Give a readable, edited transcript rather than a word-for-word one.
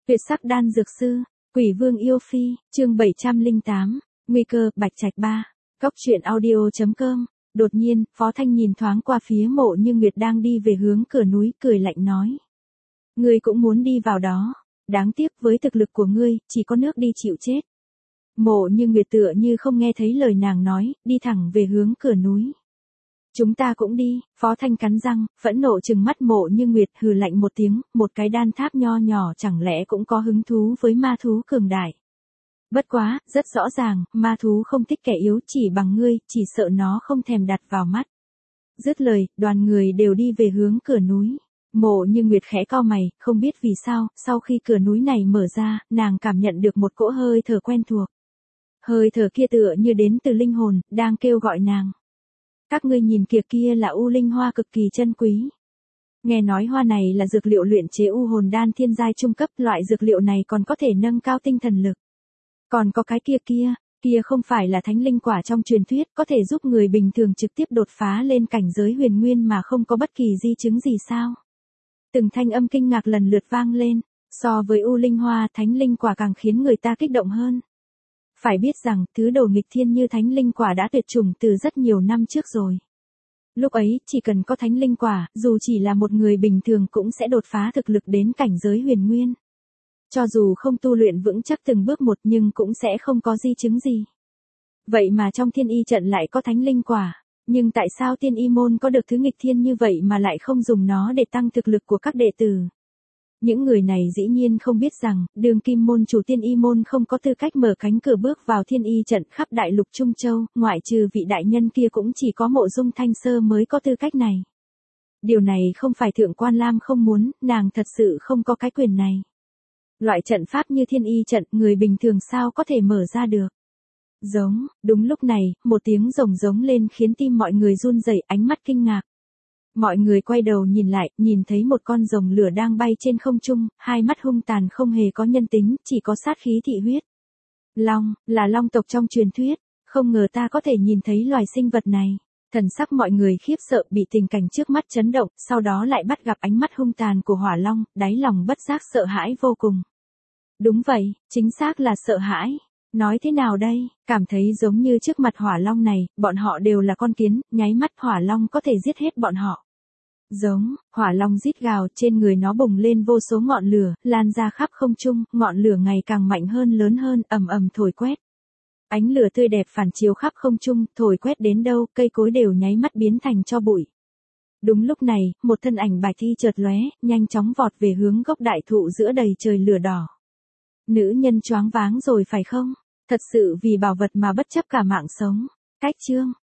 Tuyệt sắc đan dược sư, Quỷ Vương yêu phi, chương 708, nguy cơ, Bạch Trạch 3. Góc truyện audio.com. Đột nhiên, Phó Thanh nhìn thoáng qua phía Mộ Như Nguyệt đang đi về hướng cửa núi, cười lạnh nói: "Ngươi cũng muốn đi vào đó, đáng tiếc với thực lực của ngươi, chỉ có nước đi chịu chết." Mộ Như Nguyệt tựa như không nghe thấy lời nàng nói, đi thẳng về hướng cửa núi. "Chúng ta cũng đi." Phó Thanh cắn răng, phẫn nộ trừng mắt Mộ Như Nguyệt, hừ lạnh một tiếng, một cái đan tháp nho nhỏ chẳng lẽ cũng có hứng thú với ma thú cường đại. Bất quá, rất rõ ràng, ma thú không thích kẻ yếu, chỉ bằng ngươi, chỉ sợ nó không thèm đặt vào mắt. Dứt lời, đoàn người đều đi về hướng cửa núi. Mộ Như Nguyệt khẽ cau mày, không biết vì sao, sau khi cửa núi này mở ra, nàng cảm nhận được một cỗ hơi thở quen thuộc. Hơi thở kia tựa như đến từ linh hồn, đang kêu gọi nàng. "Các ngươi nhìn kìa, kia là u linh hoa cực kỳ chân quý. Nghe nói hoa này là dược liệu luyện chế u hồn đan thiên giai trung cấp, loại dược liệu này còn có thể nâng cao tinh thần lực. Còn có cái kia không phải là thánh linh quả trong truyền thuyết, có thể giúp người bình thường trực tiếp đột phá lên cảnh giới huyền nguyên mà không có bất kỳ di chứng gì sao?" Từng thanh âm kinh ngạc lần lượt vang lên, so với u linh hoa, thánh linh quả càng khiến người ta kích động hơn. Phải biết rằng, thứ đồ nghịch thiên như thánh linh quả đã tuyệt chủng từ rất nhiều năm trước rồi. Lúc ấy, chỉ cần có thánh linh quả, dù chỉ là một người bình thường cũng sẽ đột phá thực lực đến cảnh giới huyền nguyên. Cho dù không tu luyện vững chắc từng bước một nhưng cũng sẽ không có di chứng gì. Vậy mà trong thiên y trận lại có thánh linh quả, nhưng tại sao tiên y môn có được thứ nghịch thiên như vậy mà lại không dùng nó để tăng thực lực của các đệ tử? Những người này dĩ nhiên không biết rằng, Đường Kim môn chủ tiên y môn không có tư cách mở cánh cửa bước vào thiên y trận khắp đại lục Trung Châu, ngoại trừ vị đại nhân kia cũng chỉ có Mộ Dung Thanh Sơ mới có tư cách này. Điều này không phải Thượng Quan Lam không muốn, nàng thật sự không có cái quyền này. Loại trận pháp như thiên y trận, người bình thường sao có thể mở ra được? Giống, đúng lúc này, một tiếng rồng giống lên khiến tim mọi người run rẩy, ánh mắt kinh ngạc. Mọi người quay đầu nhìn lại, nhìn thấy một con rồng lửa đang bay trên không trung, hai mắt hung tàn không hề có nhân tính, chỉ có sát khí thị huyết. Long, là long tộc trong truyền thuyết, không ngờ ta có thể nhìn thấy loài sinh vật này. Thần sắc mọi người khiếp sợ, bị tình cảnh trước mắt chấn động, sau đó lại bắt gặp ánh mắt hung tàn của hỏa long, đáy lòng bất giác sợ hãi vô cùng. Đúng vậy, chính xác là sợ hãi. Nói thế nào đây, cảm thấy giống như trước mặt hỏa long này, bọn họ đều là con kiến, nháy mắt hỏa long có thể giết hết bọn họ. Giống, hỏa long rít gào, trên người nó bùng lên vô số ngọn lửa, lan ra khắp không trung, ngọn lửa ngày càng mạnh hơn, lớn hơn, ầm ầm thổi quét. Ánh lửa tươi đẹp phản chiếu khắp không trung, thổi quét đến đâu, cây cối đều nháy mắt biến thành tro bụi. Đúng lúc này, một thân ảnh bạch thi chợt lóe, nhanh chóng vọt về hướng gốc đại thụ giữa đầy trời lửa đỏ. Nữ nhân choáng váng rồi phải không? Thật sự vì bảo vật mà bất chấp cả mạng sống. Cách chương